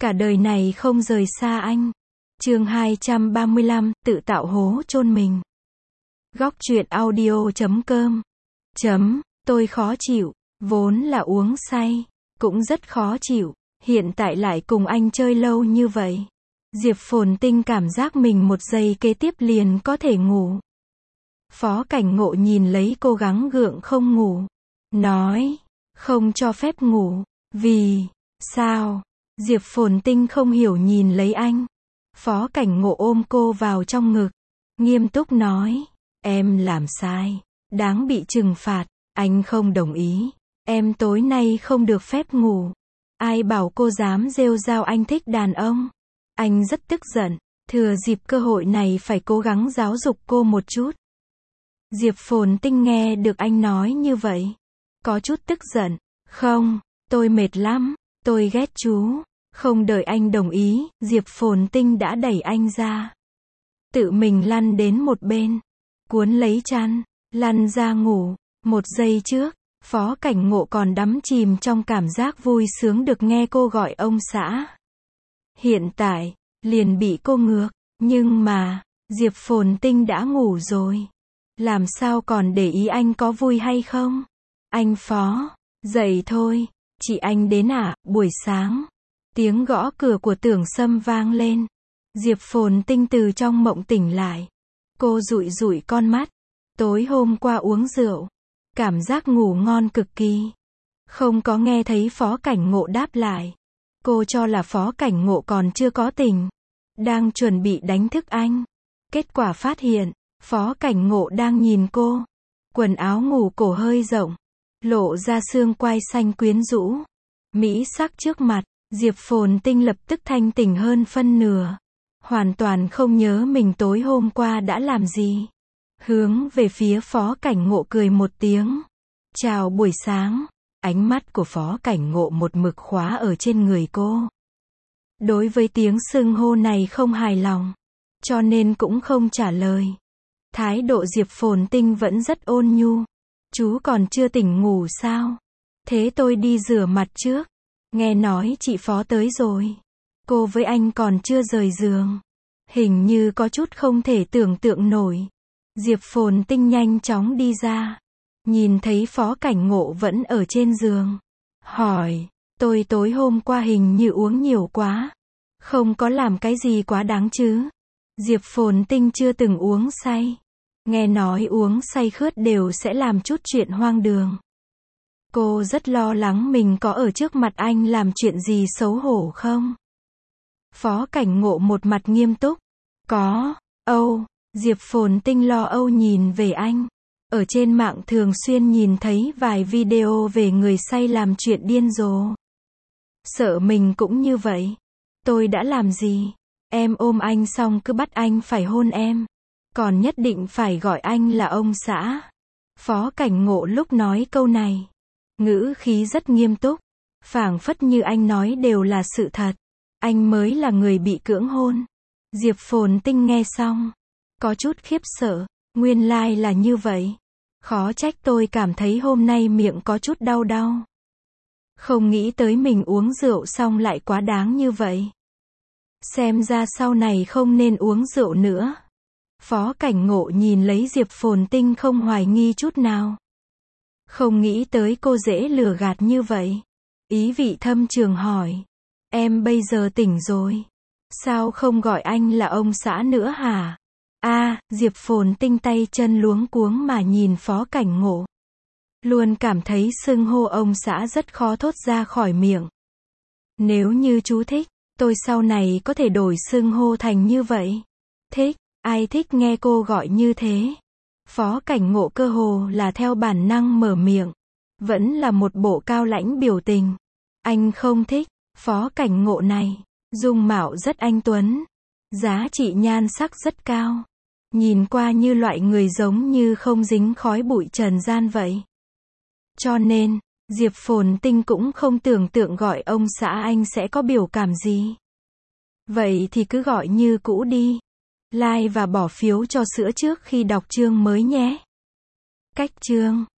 Cả đời này không rời xa anh. Chương 235, tự tạo hố chôn mình. Góc truyện audio.com. Tôi khó chịu, vốn là uống say, cũng rất khó chịu, hiện tại lại cùng anh chơi lâu như vậy. Diệp Phồn Tinh cảm giác mình một giây kế tiếp liền có thể ngủ. Phó Cảnh Ngộ nhìn lấy cố gắng gượng không ngủ, nói, không cho phép ngủ, vì, sao? Diệp Phồn Tinh không hiểu nhìn lấy anh. Phó Cảnh Ngộ ôm cô vào trong ngực, nghiêm túc nói, em làm sai, đáng bị trừng phạt, anh không đồng ý, em tối nay không được phép ngủ. Ai bảo cô dám rêu rao anh thích đàn ông? Anh rất tức giận, thừa dịp cơ hội này phải cố gắng giáo dục cô một chút. Diệp Phồn Tinh nghe được anh nói như vậy, có chút tức giận, không, tôi mệt lắm, tôi ghét chú. Không đợi anh đồng ý, Diệp Phồn Tinh đã đẩy anh ra. Tự mình lăn đến một bên, cuốn lấy chăn, lăn ra ngủ. Một giây trước, Phó Cảnh Ngộ còn đắm chìm trong cảm giác vui sướng được nghe cô gọi ông xã. Hiện tại, liền bị cô ngược, nhưng mà, Diệp Phồn Tinh đã ngủ rồi. Làm sao còn để ý anh có vui hay không? Anh Phó, dậy thôi, chị anh đến à, buổi sáng. Tiếng gõ cửa của Tưởng Sâm vang lên. Diệp Phồn Tinh từ trong mộng tỉnh lại. Cô dụi dụi con mắt. Tối hôm qua uống rượu, cảm giác ngủ ngon cực kỳ. Không có nghe thấy Phó Cảnh Ngộ đáp lại. Cô cho là Phó Cảnh Ngộ còn chưa có tỉnh, đang chuẩn bị đánh thức anh. Kết quả phát hiện, Phó Cảnh Ngộ đang nhìn cô. Quần áo ngủ cổ hơi rộng, lộ ra xương quai xanh quyến rũ, mỹ sắc trước mặt. Diệp Phồn Tinh lập tức thanh tỉnh hơn phân nửa. Hoàn toàn không nhớ mình tối hôm qua đã làm gì. Hướng về phía Phó Cảnh Ngộ cười một tiếng. Chào buổi sáng. Ánh mắt của Phó Cảnh Ngộ một mực khóa ở trên người cô. Đối với tiếng xưng hô này không hài lòng, cho nên cũng không trả lời. Thái độ Diệp Phồn Tinh vẫn rất ôn nhu. Chú còn chưa tỉnh ngủ sao? Thế tôi đi rửa mặt trước. Nghe nói chị Phó tới rồi. Cô với anh còn chưa rời giường. Hình như có chút không thể tưởng tượng nổi. Diệp Phồn Tinh nhanh chóng đi ra. Nhìn thấy Phó Cảnh Ngộ vẫn ở trên giường. Hỏi, tôi tối hôm qua hình như uống nhiều quá. Không có làm cái gì quá đáng chứ? Diệp Phồn Tinh chưa từng uống say. Nghe nói uống say khướt đều sẽ làm chút chuyện hoang đường. Cô rất lo lắng mình có ở trước mặt anh làm chuyện gì xấu hổ không? Phó Cảnh Ngộ một mặt nghiêm túc. Có, Diệp Phồn Tinh lo âu nhìn về anh. Ở trên mạng thường xuyên nhìn thấy vài video về người say làm chuyện điên rồ. Sợ mình cũng như vậy. Tôi đã làm gì? Em ôm anh xong cứ bắt anh phải hôn em. Còn nhất định phải gọi anh là ông xã. Phó Cảnh Ngộ lúc nói câu này, ngữ khí rất nghiêm túc, phảng phất như anh nói đều là sự thật. Anh mới là người bị cưỡng hôn. Diệp Phồn Tinh nghe xong, có chút khiếp sợ, nguyên lai là như vậy. Khó trách tôi cảm thấy hôm nay miệng có chút đau đau. Không nghĩ tới mình uống rượu xong lại quá đáng như vậy. Xem ra sau này không nên uống rượu nữa. Phó Cảnh Ngộ nhìn lấy Diệp Phồn Tinh không hoài nghi chút nào. Không nghĩ tới cô dễ lừa gạt như vậy. Ý vị thâm trường hỏi. Em bây giờ tỉnh rồi. Sao không gọi anh là ông xã nữa hả? Diệp Phồn Tinh tay chân luống cuống mà nhìn Phó Cảnh Ngộ. Luôn cảm thấy xưng hô ông xã rất khó thốt ra khỏi miệng. Nếu như chú thích, tôi sau này có thể đổi xưng hô thành như vậy. Thích, ai thích nghe cô gọi như thế? Phó Cảnh Ngộ cơ hồ là theo bản năng mở miệng. Vẫn là một bộ cao lãnh biểu tình. Anh không thích. Phó Cảnh Ngộ này, dung mạo rất anh tuấn. Giá trị nhan sắc rất cao. Nhìn qua như loại người giống như không dính khói bụi trần gian vậy. Cho nên, Diệp Phồn Tinh cũng không tưởng tượng gọi ông xã anh sẽ có biểu cảm gì. Vậy thì cứ gọi như cũ đi. Like và bỏ phiếu cho sữa trước khi đọc chương mới nhé. Cách chương